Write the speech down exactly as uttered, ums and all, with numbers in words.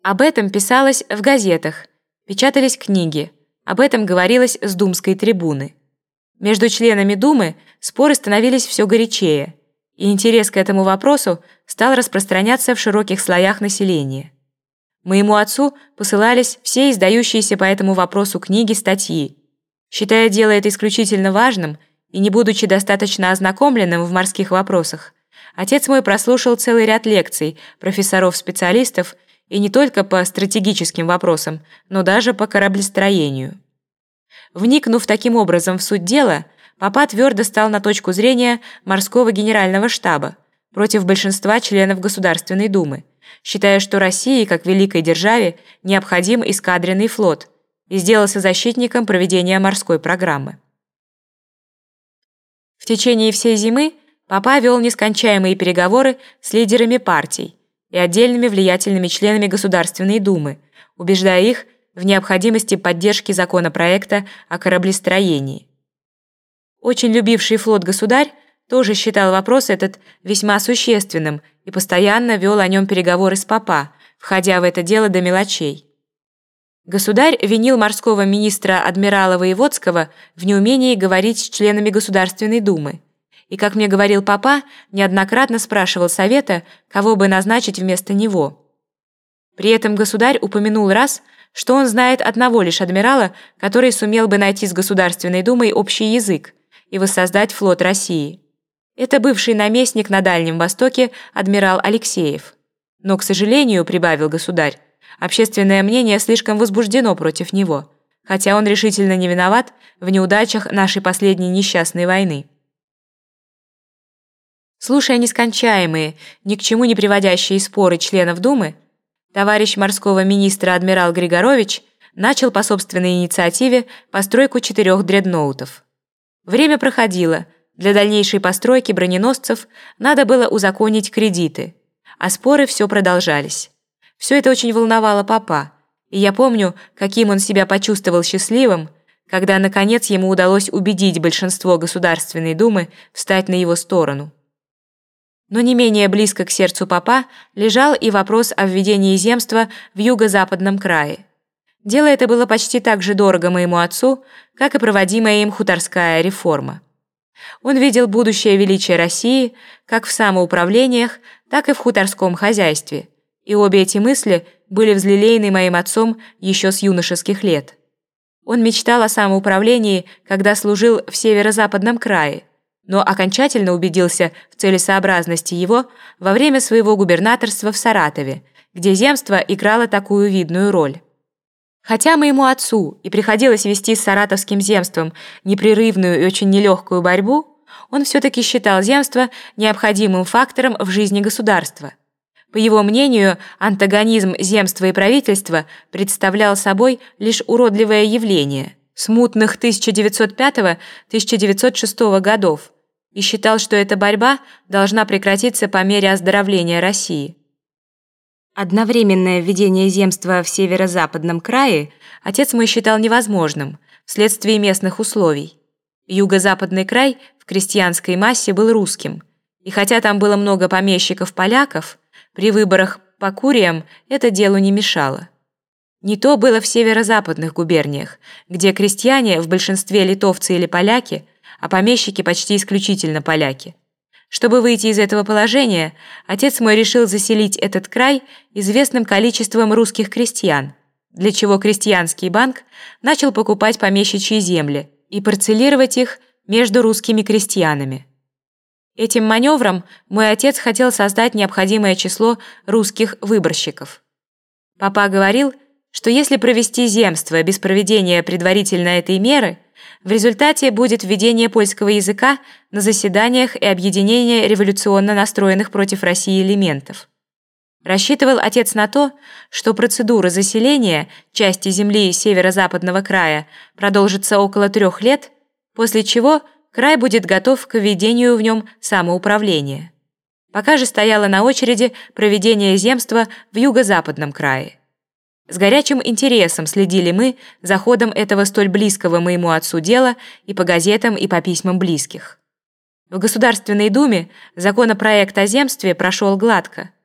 Об этом писалось в газетах, печатались книги, об этом говорилось с думской трибуны. Между членами Думы споры становились все горячее, и интерес к этому вопросу стал распространяться в широких слоях населения. Моему отцу посылались все издающиеся по этому вопросу книги, статьи. Считая дело это исключительно важным и не будучи достаточно ознакомленным в морских вопросах, отец мой прослушал целый ряд лекций профессоров-специалистов и не только по стратегическим вопросам, но даже по кораблестроению. Вникнув таким образом в суть дела, папа твердо стал на точку зрения морского генерального штаба против большинства членов Государственной Думы, считая, что России, как великой державе, необходим эскадренный флот, и сделался защитником проведения морской программы. В течение всей зимы папа вел нескончаемые переговоры с лидерами партий и отдельными влиятельными членами Государственной Думы, убеждая их в необходимости поддержки законопроекта о кораблестроении. Очень любивший флот государь тоже считал вопрос этот весьма существенным и постоянно вел о нем переговоры с папа, входя в это дело до мелочей. Государь винил морского министра адмирала Воеводского в неумении говорить с членами Государственной Думы, и, как мне говорил папа, неоднократно спрашивал совета, кого бы назначить вместо него. При этом государь упомянул раз, что он знает одного лишь адмирала, который сумел бы найти с Государственной Думой общий язык и воссоздать флот России. Это бывший наместник на Дальнем Востоке адмирал Алексеев. Но, к сожалению, прибавил государь, общественное мнение слишком возбуждено против него, хотя он решительно не виноват в неудачах нашей последней несчастной войны. Слушая нескончаемые, ни к чему не приводящие споры членов Думы, товарищ морского министра адмирал Григорович начал по собственной инициативе постройку четырех дредноутов. Время проходило, для дальнейшей постройки броненосцев надо было узаконить кредиты, а споры все продолжались. Все это очень волновало папа, и я помню, каким он себя почувствовал счастливым, когда, наконец, ему удалось убедить большинство Государственной Думы встать на его сторону. Но не менее близко к сердцу папа лежал и вопрос о введении земства в юго-западном крае. Дело это было почти так же дорого моему отцу, как и проводимая им хуторская реформа. Он видел будущее величия России как в самоуправлениях, так и в хуторском хозяйстве, и обе эти мысли были взлелеяны моим отцом еще с юношеских лет. Он мечтал о самоуправлении, когда служил в северо-западном крае, но окончательно убедился в целесообразности его во время своего губернаторства в Саратове, где земство играло такую видную роль. Хотя моему отцу и приходилось вести с саратовским земством непрерывную и очень нелегкую борьбу, он все-таки считал земство необходимым фактором в жизни государства. По его мнению, антагонизм земства и правительства представлял собой лишь уродливое явление смутных тысяча девятьсот пятого — тысяча девятьсот шестого годов и считал, что эта борьба должна прекратиться по мере оздоровления России. Одновременное введение земства в северо-западном крае отец мой считал невозможным вследствие местных условий. Юго-западный край в крестьянской массе был русским, и хотя там было много помещиков-поляков, при выборах по куриям это делу не мешало. Не то было в северо-западных губерниях, где крестьяне в большинстве литовцы или поляки, а помещики почти исключительно поляки. Чтобы выйти из этого положения, отец мой решил заселить этот край известным количеством русских крестьян, для чего крестьянский банк начал покупать помещичьи земли и парцелировать их между русскими крестьянами. Этим маневром мой отец хотел создать необходимое число русских выборщиков. Папа говорил, что если провести земство без проведения предварительно этой меры, в результате будет введение польского языка на заседаниях и объединение революционно настроенных против России элементов. Рассчитывал отец на то, что процедура заселения части земли северо-западного края продолжится около трех лет, после чего край будет готов к введению в нем самоуправления. Пока же стояло на очереди проведение земства в юго-западном крае. С горячим интересом следили мы за ходом этого столь близкого моему отцу дела и по газетам, и по письмам близких. В Государственной Думе законопроект о земстве прошел гладко,